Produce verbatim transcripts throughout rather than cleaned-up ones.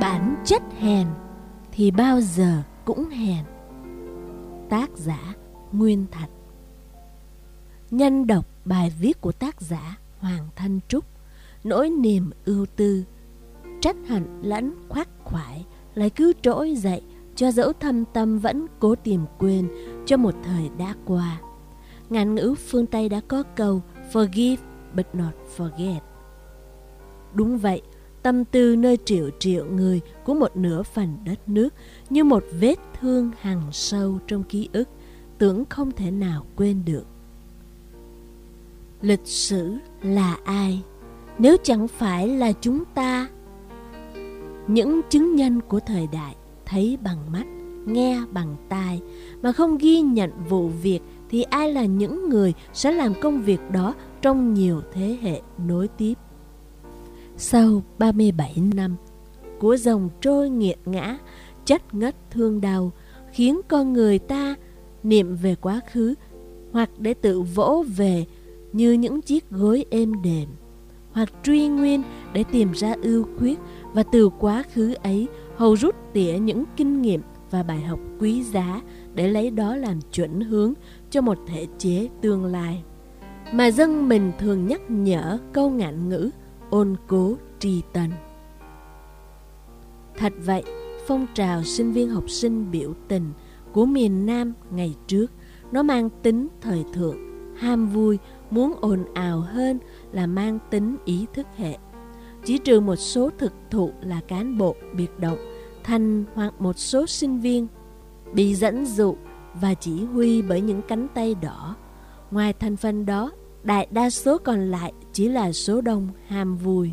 Bản chất hèn thì bao giờ cũng hèn. Tác giả Nguyên Thạch. Nhân đọc bài viết của tác giả Hoàng Thanh Trúc. Nỗi niềm ưu tư, trách hận lẫn khoác khoải lại cứ trỗi dậy, cho dẫu thâm tâm vẫn cố tìm quên cho một thời đã qua. Ngạn ngữ phương Tây đã có câu Forgive but not forget. Đúng vậy, tâm tư nơi triệu triệu người của một nửa phần đất nước như một vết thương hằn sâu trong ký ức, tưởng không thể nào quên được. Lịch sử là ai nếu chẳng phải là chúng ta? Những chứng nhân của thời đại thấy bằng mắt, nghe bằng tai mà không ghi nhận vụ việc thì ai là những người sẽ làm công việc đó trong nhiều thế hệ nối tiếp? Sau ba mươi bảy năm của dòng trôi nghiệt ngã, chất ngất thương đau, khiến con người ta niệm về quá khứ hoặc để tự vỗ về như những chiếc gối êm đềm, hoặc truy nguyên để tìm ra ưu khuyết và từ quá khứ ấy hầu rút tỉa những kinh nghiệm và bài học quý giá để lấy đó làm chuẩn hướng cho một thể chế tương lai. Mà dân mình thường nhắc nhở câu ngạn ngữ ôn cố tri tân. Thật vậy, phong trào sinh viên học sinh biểu tình của miền Nam ngày trước, nó mang tính thời thượng, ham vui, muốn ồn ào hơn là mang tính ý thức hệ. Chỉ trừ một số thực thụ là cán bộ biệt động, thành hoặc một số sinh viên bị dẫn dụ và chỉ huy bởi những cánh tay đỏ. Ngoài thành phần đó, đại đa số còn lại chỉ là số đông ham vui.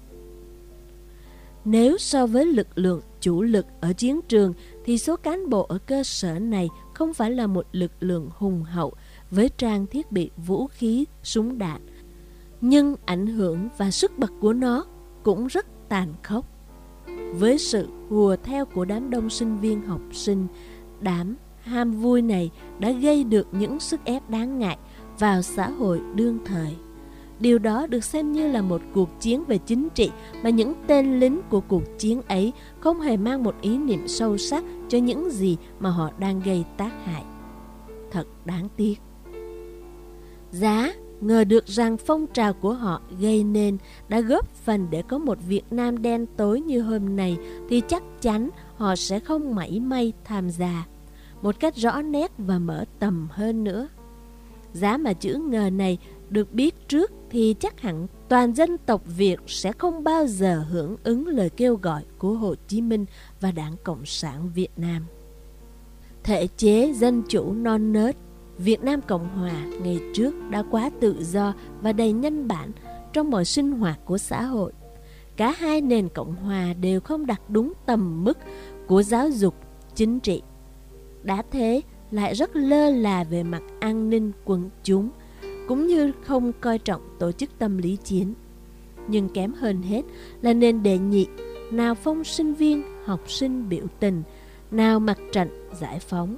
Nếu so với lực lượng chủ lực ở chiến trường thì số cán bộ ở cơ sở này không phải là một lực lượng hùng hậu với trang thiết bị vũ khí, súng đạn, nhưng ảnh hưởng và sức bật của nó cũng rất tàn khốc. Với sự hùa theo của đám đông sinh viên học sinh, đám ham vui này đã gây được những sức ép đáng ngại vào xã hội đương thời. Điều đó được xem như là một cuộc chiến về chính trị mà những tên lính của cuộc chiến ấy không hề mang một ý niệm sâu sắc cho những gì mà họ đang gây tác hại. Thật đáng tiếc. Giá ngờ được rằng phong trào của họ gây nên đã góp phần để có một Việt Nam đen tối như hôm nay thì chắc chắn họ sẽ không mảy may tham gia một cách rõ nét và mở tầm hơn nữa. Giá mà chữ ngờ này được biết trước thì chắc hẳn toàn dân tộc Việt sẽ không bao giờ hưởng ứng lời kêu gọi của Hồ Chí Minh và Đảng Cộng sản Việt Nam. Thể chế dân chủ non nớt Việt Nam Cộng Hòa ngày trước đã quá tự do và đầy nhân bản trong mọi sinh hoạt của xã hội. Cả hai nền Cộng Hòa đều không đặt đúng tầm mức của giáo dục, chính trị. Đã thế, lại rất lơ là về mặt an ninh quần chúng, cũng như không coi trọng tổ chức tâm lý chiến. Nhưng kém hơn hết là nền đệ nhị, nào phong sinh viên, học sinh biểu tình, nào mặt trận giải phóng,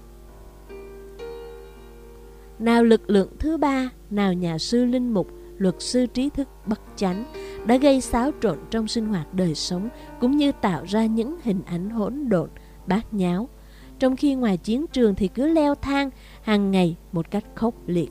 nào lực lượng thứ ba, nào nhà sư linh mục, luật sư trí thức bất chánh, đã gây xáo trộn trong sinh hoạt đời sống, cũng như tạo ra những hình ảnh hỗn độn, bát nháo, trong khi ngoài chiến trường thì cứ leo thang hàng ngày một cách khốc liệt.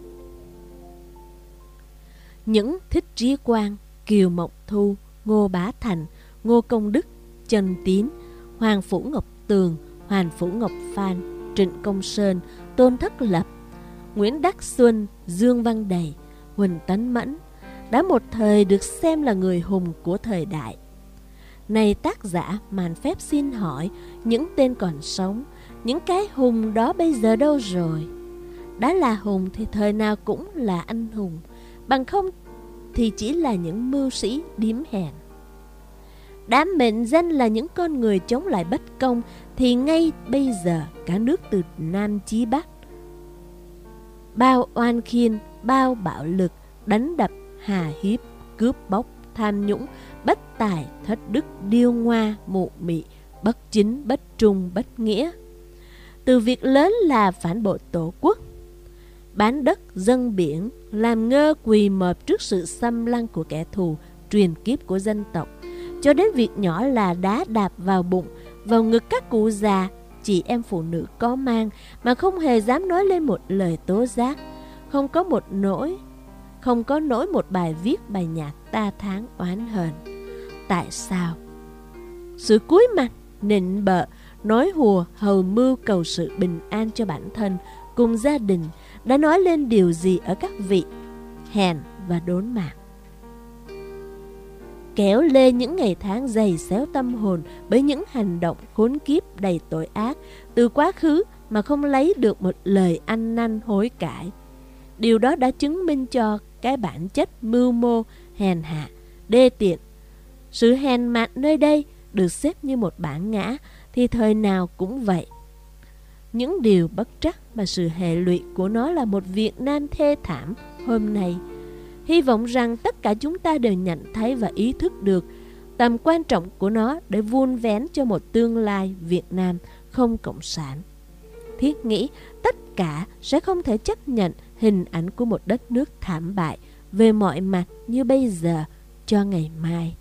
Những Thích Trí Quang, Kiều Mộng Thu, Ngô Bá Thành, Ngô Công Đức, Trần Tín, Hoàng Phủ Ngọc Tường, Hoàn Phủ Ngọc Phan, Trịnh Công Sơn, Tôn Thất Lập, Nguyễn Đắc Xuân, Dương Văn Đầy, Huỳnh Tấn Mẫn đã một thời được xem là người hùng của thời đại. Này tác giả màn phép xin hỏi, những tên còn sống, những cái hùng đó bây giờ đâu rồi? Đã là hùng thì thời nào cũng là anh hùng, bằng không thì chỉ là những mưu sĩ điếm hèn. Đã mệnh danh là những con người chống lại bất công thì ngay bây giờ cả nước từ Nam chí Bắc, bao oan khiên, bao bạo lực, đánh đập, hà hiếp, cướp bóc, tham nhũng, bất tài, thất đức, điêu ngoa, mụ mị, bất chính, bất trung, bất nghĩa. Từ việc lớn là phản bội tổ quốc, bán đất, dâng biển, làm ngơ quỳ mọp trước sự xâm lăng của kẻ thù truyền kiếp của dân tộc, cho đến việc nhỏ là đá đạp vào bụng, vào ngực các cụ già, chị em phụ nữ có mang mà không hề dám nói lên một lời tố giác, không có một nỗi, không có nỗi một bài viết bài nhạc ta thán oán hờn. Tại sao? Sự cúi mặt, nịnh bợ, nói hùa, hầu mưu cầu sự bình an cho bản thân cùng gia đình đã nói lên điều gì ở các vị hèn và đốn mạc, kéo lê những ngày tháng dày xéo tâm hồn bởi những hành động khốn kiếp đầy tội ác từ quá khứ mà không lấy được một lời ăn năn hối cải. Điều đó đã chứng minh cho cái bản chất mưu mô, hèn hạ, đê tiện. Sự hèn mạn nơi đây được xếp như một bản ngã thì thời nào cũng vậy. Những điều bất trắc và sự hệ lụy của nó là một Việt Nam thê thảm hôm nay. Hy vọng rằng tất cả chúng ta đều nhận thấy và ý thức được tầm quan trọng của nó để vun vén cho một tương lai Việt Nam không cộng sản. Thiết nghĩ tất cả sẽ không thể chấp nhận hình ảnh của một đất nước thảm bại về mọi mặt như bây giờ cho ngày mai.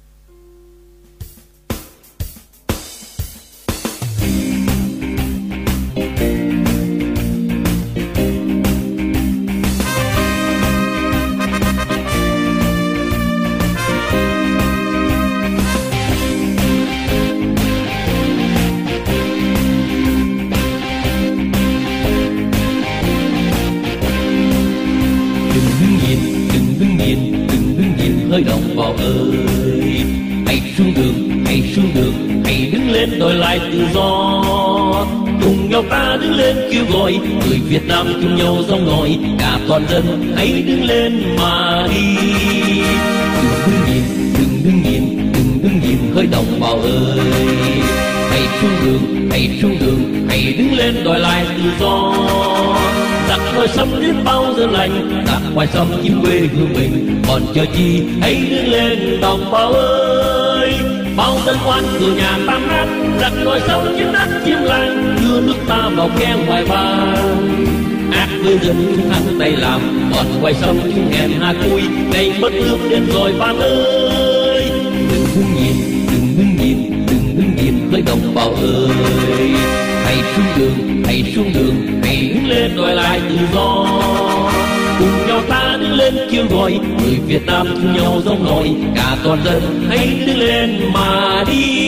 Hỡi đồng bào ơi, hãy xuống đường, hãy xuống đường, hãy đứng lên đòi lại tự do. Cùng nhau ta đứng lên kêu gọi, người Việt Nam chung nhau dòng nổi, cả toàn dân hãy đứng lên mà đi. Đừng đứng nhìn, đừng đứng nhìn, đừng đứng nhìn, hỡi đồng bào ơi, hãy xuống đường, hãy xuống đường, hãy đứng lên đòi lại tự do. Giặc ngoài xâm biết bao giờ lành, giặc ngoài xâm chiếm quê hương mình, còn chờ chi hãy đứng lên đồng bào ơi. Bao dân oan cửa nhà tan nát, giặc ngoài xâm chiếm đất chiếm làng, đưa nước ta vào khe ngoài vàng. Ác với dân chúng thắng tay làm, còn ngoài xâm chúng hèn hạ cùi, ngày mất nước đến rồi bạn ơi. Đừng đứng nhìn, đừng đứng nhìn, đừng đứng nhìn, hỡi đồng bào ơi, hãy xuống đường, hãy xuống đường, hãy đứng lên đòi lại tự do. Cùng nhau ta đứng lên kêu gọi, người Việt Nam chung nhau dòng nổi, cả toàn dân hãy đứng lên mà đi.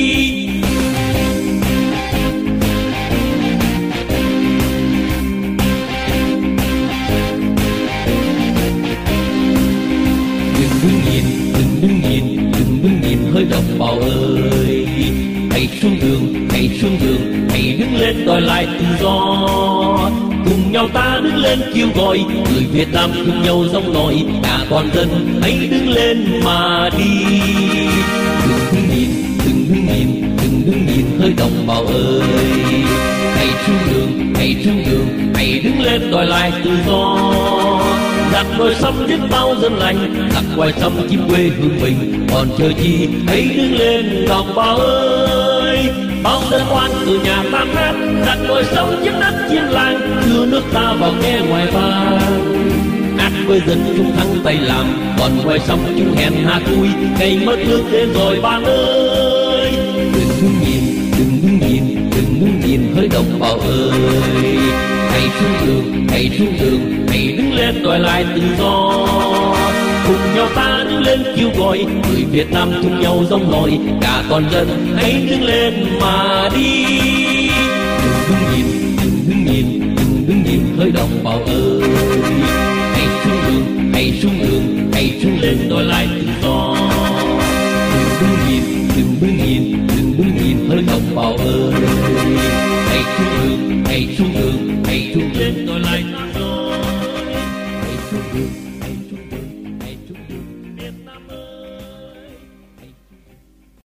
Đừng đứng nhìn, đừng đứng nhìn, đừng đứng nhìn, hỡi đồng bào ơi, hãy xuống đường, hãy xuống đường, hãy đứng lên đòi lại tự do. Cùng nhau ta đứng lên kêu gọi, người Việt Nam cùng nhau dòng nổi, cả toàn dân hãy đứng lên mà đi. Đừng đứng nhìn, đừng đứng nhìn, đừng đứng nhìn, hỡi đồng bào ơi, hãy xuống đường, hãy xuống đường, hãy đứng lên đòi lại tự do. Giặc ngoài xâm biết bao dân lành, giặc ngoài xâm chiếm quê hương mình, còn chờ chi hãy đứng lên đồng bào ơi. Bao dân oan từ nhà tan nát, giặc ngoài xâm chiếm đất chiếm làng, đưa nước ta vào khe ngoài vàng. Ác với dân chúng thắng tay làm, còn ngoài xâm chúng hèn hạ cùi, ngày mất nước đến rồi bạn ơi. Đừng đứng nhìn, đừng đứng nhìn, đừng đứng nhìn, hỡi đồng bào ơi, hãy xuống đường, hãy xuống đường, hãy đứng lên đòi lại tự do. Cùng nhau ta đứng lên kêu gọi, người Việt Nam chung nhau dòng nổi, cả toàn dân hãy đứng lên mà đi. Đừng đứng nhìn, đừng đứng nhìn, đừng đứng nhìn, hỡi đồng bào ơi, hãy xuống đường, hãy xuống đường, hãy xuống lên đòi lại tự